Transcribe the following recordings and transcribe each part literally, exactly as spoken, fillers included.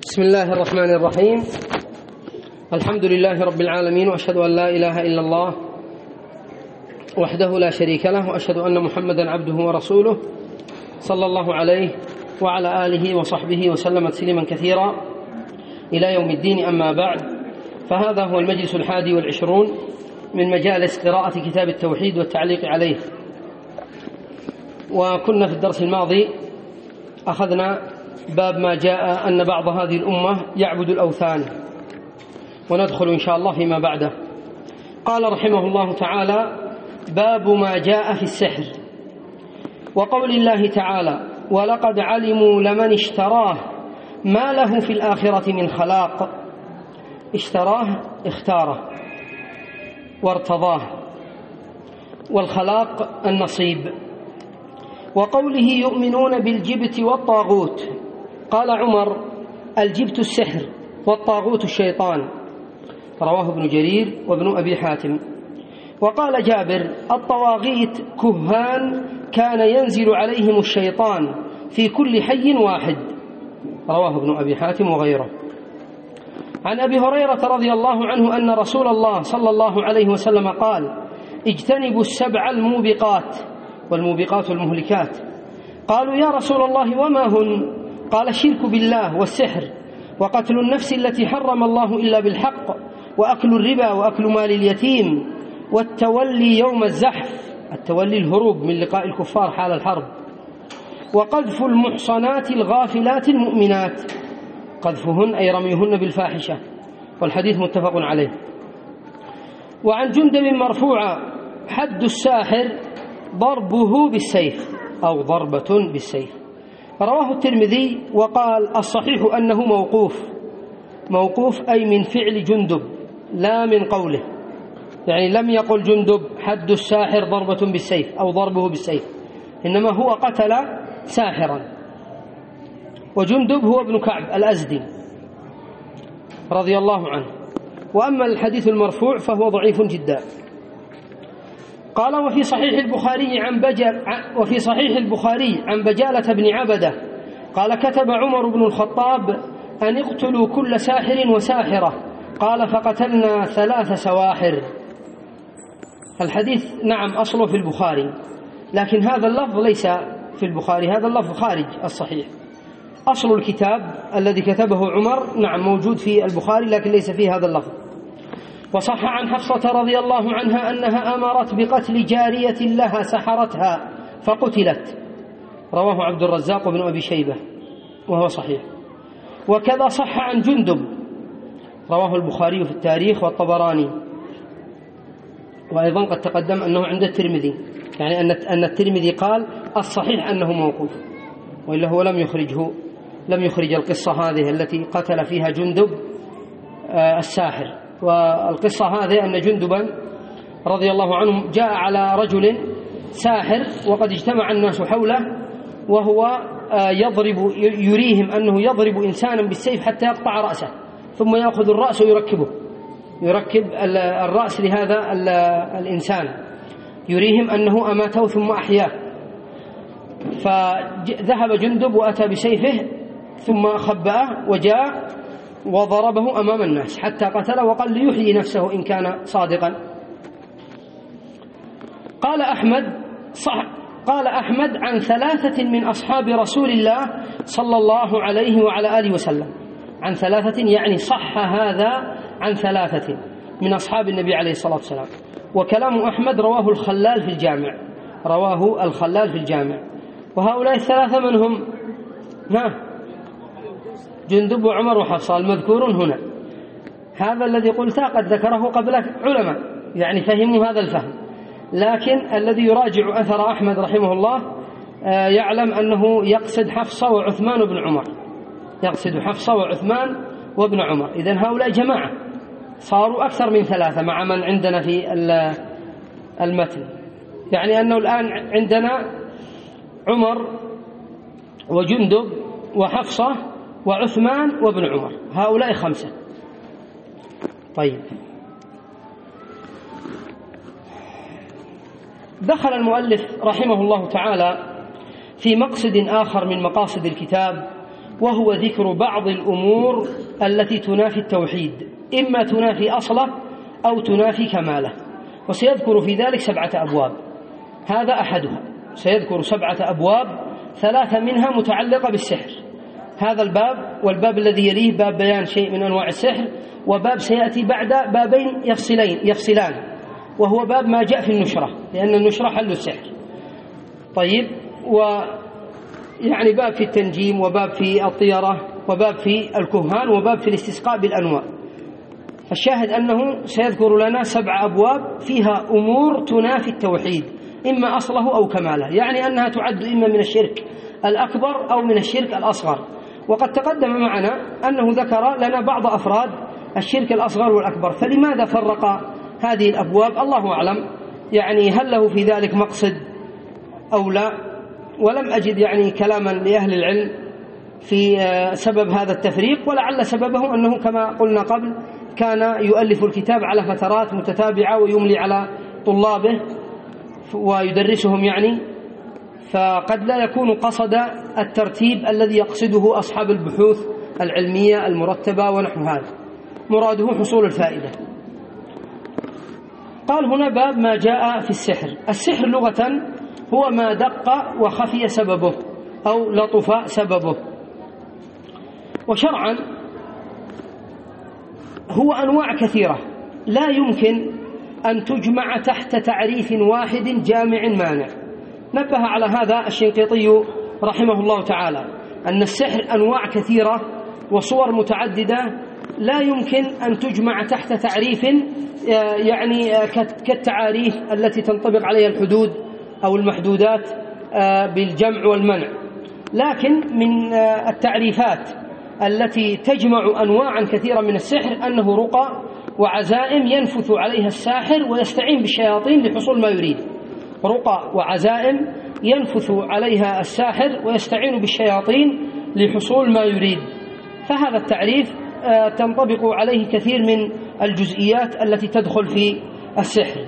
بسم الله الرحمن الرحيم. الحمد لله رب العالمين، وأشهد أن لا إله إلا الله وحده لا شريك له، وأشهد أن محمدا عبده ورسوله صلى الله عليه وعلى آله وصحبه وسلم تسليما كثيرا إلى يوم الدين. أما بعد، فهذا هو المجلس الحادي والعشرون من مجالس قراءة كتاب التوحيد والتعليق عليه. وكنا في الدرس الماضي أخذنا باب ما جاء أن بعض هذه الأمة يعبد الأوثان، وندخل إن شاء الله فيما بعده. قال رحمه الله تعالى: باب ما جاء في السحر، وقول الله تعالى: ولقد علموا لمن اشتراه ما له في الآخرة من خلاق. اشتراه اختاره وارتضاه، والخلاق النصيب. وقوله: يؤمنون بالجبت والطاغوت. قال عمر: الجبت السحر والطاغوت الشيطان. رواه ابن جرير وابن أبي حاتم. وقال جابر: الطواغيت كهان كان ينزل عليهم الشيطان في كل حي واحد. رواه ابن أبي حاتم وغيره. عن أبي هريرة رضي الله عنه أن رسول الله صلى الله عليه وسلم قال: اجتنبوا السبع الموبقات. والموبقات المهلكات. قالوا: يا رسول الله وما هن؟ قال: الشرك بالله والسحر وقتل النفس التي حرم الله إلا بالحق وأكل الربا وأكل مال اليتيم والتولي يوم الزحف. التولي الهروب من لقاء الكفار حال الحرب. وقذف المحصنات الغافلات المؤمنات. قذفهن أي رميهن بالفاحشة. والحديث متفق عليه. وعن جندب مرفوعا: حد الساحر ضربه بالسيف أو ضربة بالسيف. رواه الترمذي وقال: الصحيح أنه موقوف. موقوف أي من فعل جندب لا من قوله، يعني لم يقل جندب حد الساحر ضربة بالسيف أو ضربه بالسيف، إنما هو قتل ساحرا. وجندب هو ابن كعب الأزدي رضي الله عنه. وأما الحديث المرفوع فهو ضعيف جدا. قال: وفي صحيح البخاري عن بجل وفي صحيح البخاري عن بجالة بن عبدة قال: كتب عمر بن الخطاب أن اقتلوا كل ساحر وساحرة. قال: فقتلنا ثلاث سواحر. الحديث نعم أصله في البخاري، لكن هذا اللفظ ليس في البخاري، هذا اللفظ خارج الصحيح. أصل الكتاب الذي كتبه عمر نعم موجود في البخاري، لكن ليس فيه هذا اللفظ. وصح عن حفصة رضي الله عنها أنها أمرت بقتل جارية لها سحرتها فقتلت. رواه عبد الرزاق وابن أبي شيبة وهو صحيح. وكذا صح عن جندب، رواه البخاري في التاريخ والطبراني. وأيضا قد تقدم أنه عند الترمذي، يعني أن الترمذي قال الصحيح أنه موقوف، وإلا هو لم يخرجه لم يخرج القصة هذه التي قتل فيها جندب الساحر. والقصة هذه أن جندبا رضي الله عنه جاء على رجل ساحر وقد اجتمع الناس حوله، وهو يضرب يريهم أنه يضرب إنسانا بالسيف حتى يقطع رأسه، ثم يأخذ الرأس ويركبه يركب الرأس لهذا الإنسان، يريهم أنه أماته ثم أحياه. فذهب جندب وأتى بسيفه ثم خبأه وجاء وضربه أمام الناس حتى قتله، وقال ليحيي نفسه إن كان صادقا. قال أحمد صح قال أحمد عن ثلاثة من أصحاب رسول الله صلى الله عليه وعلى آله وسلم. عن ثلاثة يعني صح هذا عن ثلاثة من أصحاب النبي عليه الصلاة والسلام. وكلام أحمد رواه الخلال في الجامع رواه الخلال في الجامع. وهؤلاء الثلاثة من هم؟ ها جندب وعمر وحفصة المذكورون هنا. هذا الذي قلته قد ذكره قبل علماء، يعني فهموا هذا الفهم، لكن الذي يراجع أثر أحمد رحمه الله يعلم أنه يقصد حفصة وعثمان وابن عمر، يقصد حفصة وعثمان وابن عمر. إذن هؤلاء جماعة صاروا أكثر من ثلاثة مع من عندنا في المتن، يعني أنه الآن عندنا عمر وجندب وحفصة وعثمان وابن عمر، هؤلاء خمسة. طيب، دخل المؤلف رحمه الله تعالى في مقصد آخر من مقاصد الكتاب، وهو ذكر بعض الأمور التي تنافي التوحيد، إما تنافي أصله أو تنافي كماله، وسيذكر في ذلك سبعة أبواب. هذا أحدها، سيذكر سبعة أبواب، ثلاثة منها متعلقة بالسحر، هذا الباب، والباب الذي يليه باب بيان شيء من أنواع السحر، وباب سيأتي بعد بابين يفصلين يفصلان وهو باب ما جاء في النشرة، لأن النشرة حل السحر. طيب، ويعني باب في التنجيم، وباب في الطيرة، وباب في الكهان، وباب في الاستسقاء بالأنواع. الشاهد أنه سيذكر لنا سبع أبواب فيها أمور تنافي التوحيد، إما أصله أو كماله، يعني أنها تعد إما من الشرك الأكبر أو من الشرك الأصغر. وقد تقدم معنا أنه ذكر لنا بعض أفراد الشرك الأصغر والأكبر، فلماذا فرق هذه الأبواب؟ الله أعلم، يعني هل له في ذلك مقصد أو لا؟ ولم أجد يعني كلاما لأهل العلم في سبب هذا التفريق، ولعل سببه أنه كما قلنا قبل كان يؤلف الكتاب على فترات متتابعة ويملي على طلابه ويدرسهم يعني، فقد لا يكون قصد الترتيب الذي يقصده أصحاب البحوث العلمية المرتبة ونحو هذا، مراده حصول الفائدة. قال هنا باب ما جاء في السحر. السحر لغة هو ما دق وخفي سببه أو لطف سببه، وشرعا هو أنواع كثيرة لا يمكن أن تجمع تحت تعريف واحد جامع مانع. نبه على هذا الشنقيطي رحمه الله تعالى أن السحر أنواع كثيرة وصور متعددة لا يمكن أن تجمع تحت تعريف يعني كالتعاريف التي تنطبق عليها الحدود أو المحدودات بالجمع والمنع، لكن من التعريفات التي تجمع أنواعا كثيرة من السحر أنه رقى وعزائم ينفث عليها الساحر ويستعين بالشياطين لحصول ما يريد. رقى وعزائم ينفث عليها الساحر ويستعين بالشياطين لحصول ما يريد، فهذا التعريف تنطبق عليه كثير من الجزئيات التي تدخل في السحر.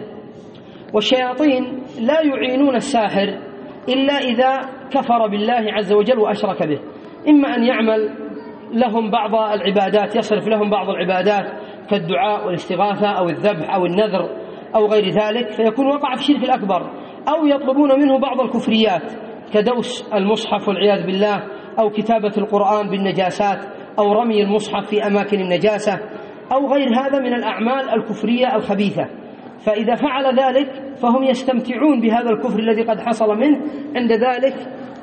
والشياطين لا يعينون الساحر إلا إذا كفر بالله عز وجل وأشرك به، إما أن يعمل لهم بعض العبادات، يصرف لهم بعض العبادات كالدعاء والاستغاثة أو الذبح أو النذر أو غير ذلك، فيكون وقع في الشرك الأكبر، أو يطلبون منه بعض الكفريات كدوس المصحف والعياذ بالله، أو كتابة القرآن بالنجاسات، أو رمي المصحف في أماكن النجاسة، أو غير هذا من الأعمال الكفرية الخبيثة. فإذا فعل ذلك فهم يستمتعون بهذا الكفر الذي قد حصل منه، عند ذلك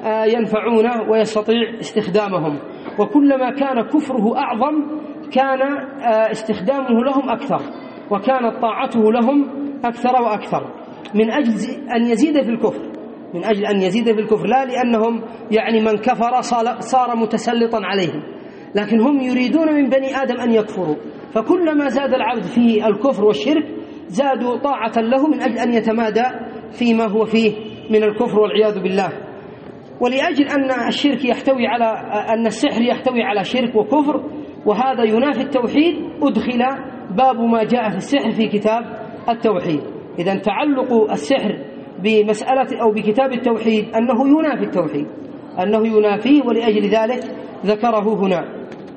ينفعونه ويستطيع استخدامهم، وكلما كان كفره أعظم كان استخدامه لهم أكثر، وكانت طاعته لهم أكثر وأكثر، من أجل أن يزيد في الكفر، من أجل أن يزيد في الكفر، لا لأنهم يعني من كفر صار متسلطا عليهم، لكن هم يريدون من بني آدم أن يكفروا، فكلما زاد العبد في الكفر والشرك زادوا طاعة له من أجل أن يتمادى فيما هو فيه من الكفر والعياذ بالله. ولأجل أن الشرك يحتوي على أن السحر يحتوي على شرك وكفر وهذا ينافي التوحيد، أدخل باب ما جاء في السحر في كتاب التوحيد. إذن تعلق السحر بمسألة أو بكتاب التوحيد أنه ينافي التوحيد، أنه ينافيه، ولأجل ذلك ذكره هنا.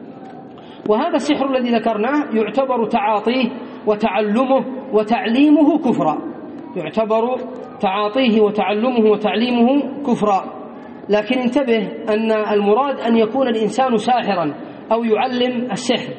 وهذا السحر الذي ذكرناه يعتبر تعاطيه وتعلمه وتعليمه كفرا، يعتبر تعاطيه وتعلمه وتعليمه كفرا. لكن انتبه أن المراد أن يكون الإنسان ساحرا أو يعلم السحر،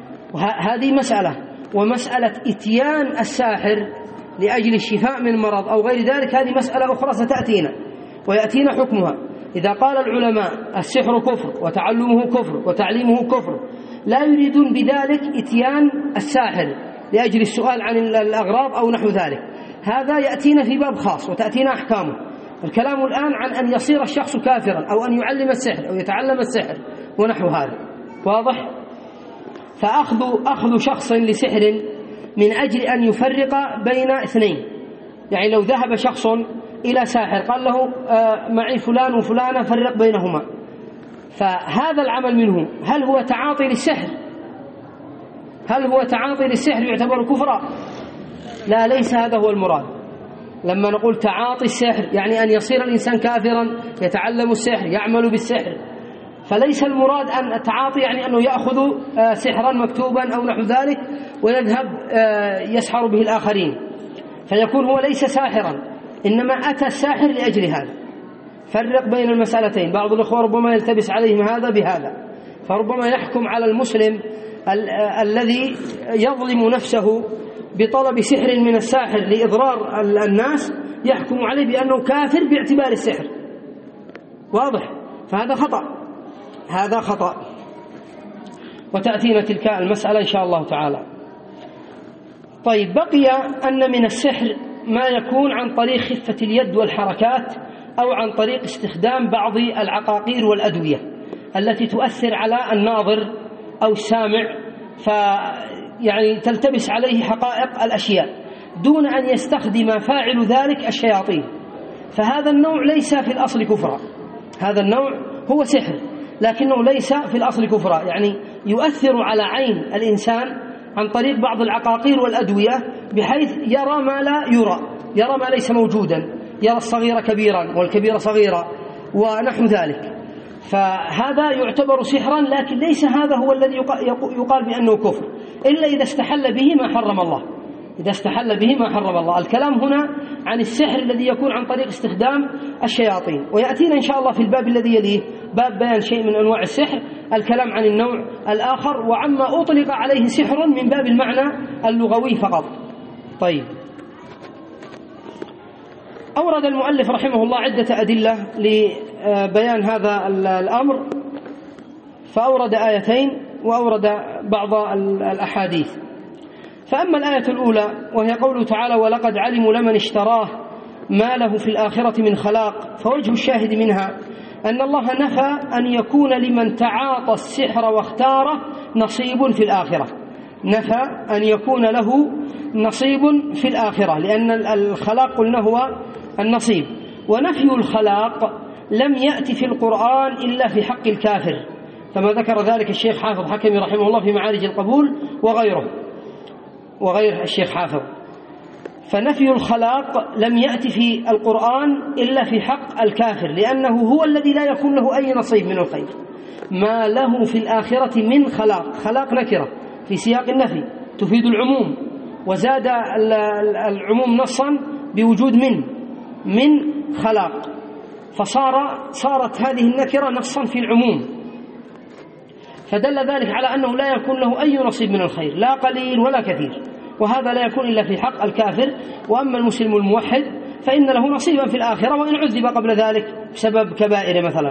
وهذه مسألة، ومسألة إتيان الساحر لأجل الشفاء من مرض أو غير ذلك هذه مسألة أخرى ستأتينا ويأتينا حكمها. إذا قال العلماء السحر كفر وتعلمه كفر وتعليمه كفر، لا يريدون بذلك إتيان الساحر لأجل السؤال عن الأغراض أو نحو ذلك، هذا يأتينا في باب خاص وتأتينا أحكامه. الكلام الآن عن أن يصير الشخص كافرا أو أن يعلم السحر أو يتعلم السحر ونحو هذا، واضح؟ فأخذ أخذ شخص لسحر من أجل أن يفرق بين اثنين، يعني لو ذهب شخص إلى ساحر قال له معي فلان وفلانة فرق بينهما، فهذا العمل منه هل هو تعاطي للسحر؟ هل هو تعاطي للسحر يعتبر كفرا؟ لا، ليس هذا هو المراد. لما نقول تعاطي السحر يعني أن يصير الإنسان كافرا، يتعلم السحر، يعمل بالسحر، فليس المراد أن التعاطي يعني أنه يأخذ سحرا مكتوبا أو نحو ذلك ويذهب يسحر به الآخرين، فيكون هو ليس ساحرا، إنما أتى الساحر لأجل هذا. فرق بين المسألتين. بعض الأخوة ربما يلتبس عليهم هذا بهذا، فربما يحكم على المسلم ال الذي يظلم نفسه بطلب سحر من الساحر لإضرار الناس، يحكم عليه بأنه كافر باعتبار السحر. واضح؟ فهذا خطأ، هذا خطأ. وتأتينا تلك المسألة إن شاء الله تعالى. طيب، بقي أن من السحر ما يكون عن طريق خفة اليد والحركات، أو عن طريق استخدام بعض العقاقير والأدوية التي تؤثر على الناظر أو السامع، فيعني تلتبس عليه حقائق الأشياء دون أن يستخدم فاعل ذلك الشياطين. فهذا النوع ليس في الأصل كفرا، هذا النوع هو سحر لكنه ليس في الأصل كفرا، يعني يؤثر على عين الإنسان عن طريق بعض العقاقير والأدوية بحيث يرى ما لا يرى، يرى ما ليس موجودا، يرى الصغير كبيرا والكبير صغيرا ونحو ذلك. فهذا يعتبر سحرا، لكن ليس هذا هو الذي يقال بأنه كفر إلا إذا استحل به ما حرم الله، إذا استحل به ما حرم الله. الكلام هنا عن السحر الذي يكون عن طريق استخدام الشياطين، ويأتينا إن شاء الله في الباب الذي يليه باب بيان شيء من أنواع السحر الكلام عن النوع الآخر وعما أطلق عليه سحر من باب المعنى اللغوي فقط. طيب، أورد المؤلف رحمه الله عدة أدلة لبيان هذا الأمر، فأورد آيتين وأورد بعض الأحاديث. فأما الآية الأولى وهي قوله تعالى: ولقد علموا لمن اشتراه ما له في الآخرة من خلاق، فوجه الشاهد منها أن الله نفى أن يكون لمن تعاطى السحر واختاره نصيب في الآخرة، نفى أن يكون له نصيب في الآخرة، لأن الخلاق قلنا هو النصيب، ونفي الخلاق لم يأتي في القرآن إلا في حق الكافر، كما ذكر ذلك الشيخ حافظ حكمي رحمه الله في معارج القبول وغيره وغير الشيخ حافظ. فنفي الخلاق لم يأتي في القرآن إلا في حق الكافر، لأنه هو الذي لا يكون له أي نصيب من الخير. ما له في الآخرة من خلاق، خلاق نكرة في سياق النفي تفيد العموم، وزاد العموم نصا بوجود من من خلاق، فصار صارت هذه النكرة نصا في العموم، فدل ذلك على أنه لا يكون له أي نصيب من الخير، لا قليل ولا كثير، وهذا لا يكون إلا في حق الكافر. وأما المسلم الموحد فإن له نصيبا في الآخرة وإن عذب قبل ذلك بسبب كبائر مثلا.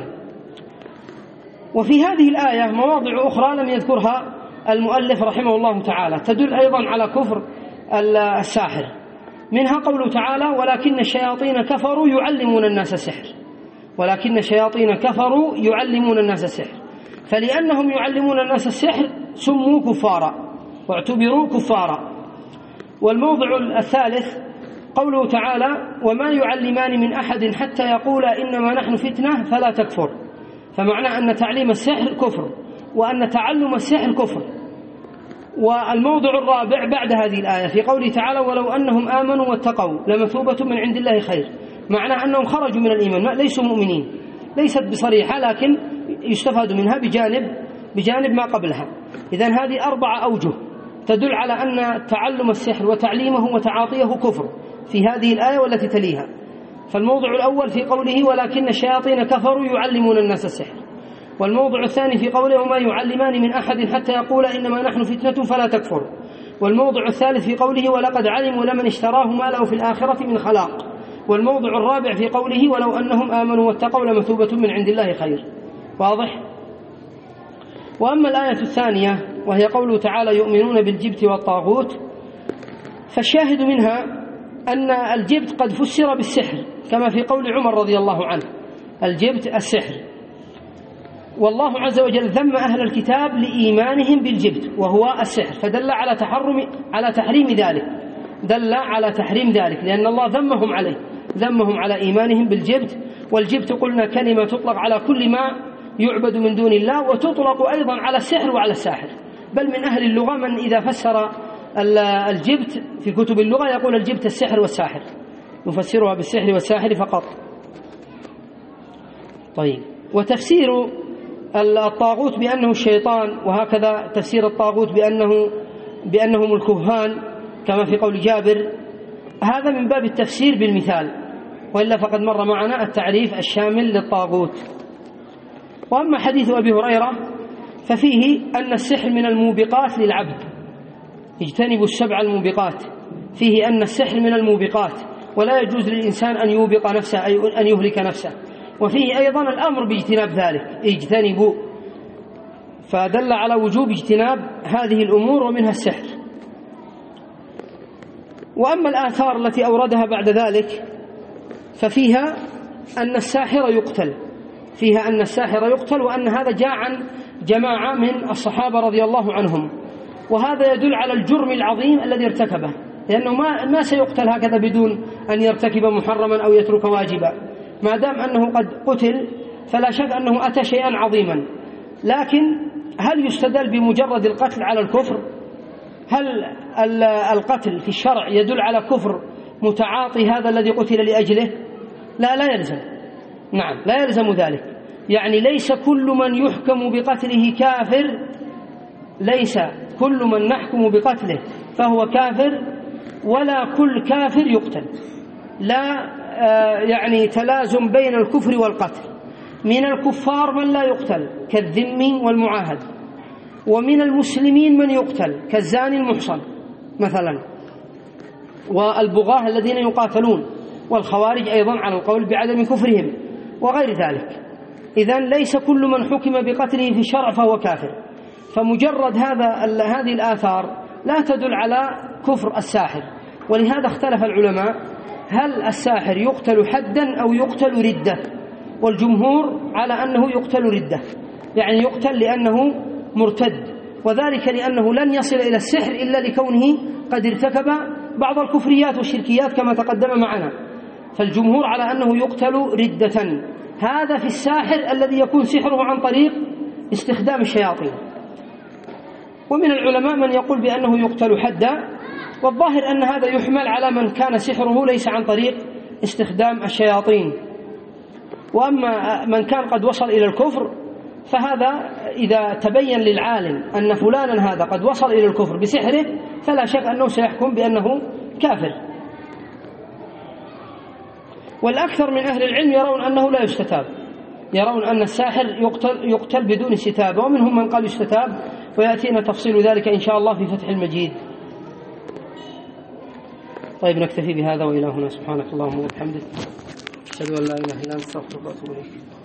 وفي هذه الآية مواضع أخرى لم يذكرها المؤلف رحمه الله تعالى تدل أيضا على كفر الساحر، منها قوله تعالى: ولكن الشياطين كفروا يعلمون الناس السحر، ولكن الشياطين كفروا يعلمون الناس السحر، فلأنهم يعلمون الناس السحر سموا كفارا واعتبروا كفارا. والموضع الثالث قوله تعالى: وما يعلمان من أحد حتى يقولا إنما نحن فتنة فلا تكفر، فمعنى أن تعليم السحر كفر وأن تعلم السحر كفر. والموضع الرابع بعد هذه الآية في قوله تعالى: ولو أنهم آمنوا واتقوا لمثوبة من عند الله خير، معنى أنهم خرجوا من الإيمان ليسوا مؤمنين، ليست بصريحة لكن يستفاد منها بجانب بجانب ما قبلها. إذن هذه أربعة أوجه تدل على أن تعلم السحر وتعليمه وتعاطيه كفر في هذه الآية والتي تليها. فالموضع الأول في قوله: ولكن الشياطين كفروا يعلمون الناس السحر، والموضع الثاني في قوله: وما يعلمان من أحد حتى يقولا إنما نحن فتنة فلا تكفر، والموضع الثالث في قوله: ولقد علموا لمن اشتراه ما له في الآخرة من خلاق، والموضع الرابع في قوله: ولو أنهم آمنوا واتقوا لمثوبة من عند الله خير. واضح؟ وأما الآية الثانية وهي قوله تعالى: يؤمنون بالجبت والطاغوت، فالشاهد منها أن الجبت قد فسر بالسحر كما في قول عمر رضي الله عنه: الجبت السحر. والله عز وجل ذم أهل الكتاب لإيمانهم بالجبت وهو السحر، فدل على تحرم على تحريم ذلك، دل على تحريم ذلك، لأن الله ذمهم عليه، ذمهم على إيمانهم بالجبت. والجبت قلنا كلمة تطلق على كل ما يعبد من دون الله، وتطلق أيضا على السحر وعلى الساحر، بل من أهل اللغة من إذا فسر الجبت في كتب اللغة يقول الجبت السحر والساحر، يفسرها بالسحر والساحر فقط. طيب، وتفسير الطاغوت بأنه الشيطان، وهكذا تفسير الطاغوت بأنه بأنهم الكهان كما في قول جابر، هذا من باب التفسير بالمثال، وإلا فقد مر معنا التعريف الشامل للطاغوت. وأما حديث أبي هريرة ففيه أن السحر من الموبقات للعبد، اجتنبوا السبع الموبقات، فيه أن السحر من الموبقات ولا يجوز للإنسان أن يوبق نفسه أي أن يهلك نفسه، وفيه أيضا الأمر باجتناب ذلك، اجتنبوا، فدل على وجوب اجتناب هذه الأمور ومنها السحر. وأما الآثار التي أوردها بعد ذلك ففيها أن الساحر يقتل، فيها أن الساحر يقتل، وأن هذا جاء عن جماعة من الصحابة رضي الله عنهم، وهذا يدل على الجرم العظيم الذي ارتكبه، لأنه ما ما سيقتل هكذا بدون أن يرتكب محرما أو يترك واجبا، ما دام أنه قد قتل فلا شك أنه أتى شيئا عظيما. لكن هل يستدل بمجرد القتل على الكفر؟ هل القتل في الشرع يدل على كفر متعاطي هذا الذي قتل لأجله؟ لا لا يلزم، نعم لا يلزم ذلك، يعني ليس كل من يحكم بقتله كافر، ليس كل من نحكم بقتله فهو كافر، ولا كل كافر يقتل، لا يعني تلازم بين الكفر والقتل. من الكفار من لا يقتل كالذمي والمعاهد، ومن المسلمين من يقتل كالزاني المحصن مثلا، والبغاة الذين يقاتلون، والخوارج أيضا على القول بعدم كفرهم وغير ذلك. إذن ليس كل من حكم بقتله في الشرع فهو كافر، فمجرد هذا هذه الآثار لا تدل على كفر الساحر. ولهذا اختلف العلماء هل الساحر يقتل حدا أو يقتل ردة، والجمهور على أنه يقتل ردة، يعني يقتل لأنه مرتد، وذلك لأنه لن يصل إلى السحر إلا لكونه قد ارتكب بعض الكفريات والشركيات كما تقدم معنا، فالجمهور على أنه يقتل ردة. هذا في الساحر الذي يكون سحره عن طريق استخدام الشياطين. ومن العلماء من يقول بأنه يقتل حدا، والظاهر أن هذا يحمل على من كان سحره ليس عن طريق استخدام الشياطين. وأما من كان قد وصل إلى الكفر فهذا إذا تبين للعالم أن فلانا هذا قد وصل إلى الكفر بسحره فلا شك أنه سيحكم بأنه كافر. والأكثر من أهل العلم يرون أنه لا يستتاب، يرون أن الساحر يقتل, يقتل بدون استتابة، ومنهم من قال يستتاب، ويأتينا تفصيل ذلك إن شاء الله في فتح المجيد. طيب نكتفي بهذا، وإلى هنا سبحانك اللهم وبحمدك، أشهد أن لا إله إلا أنت، أستغفرك وأتوب إليك.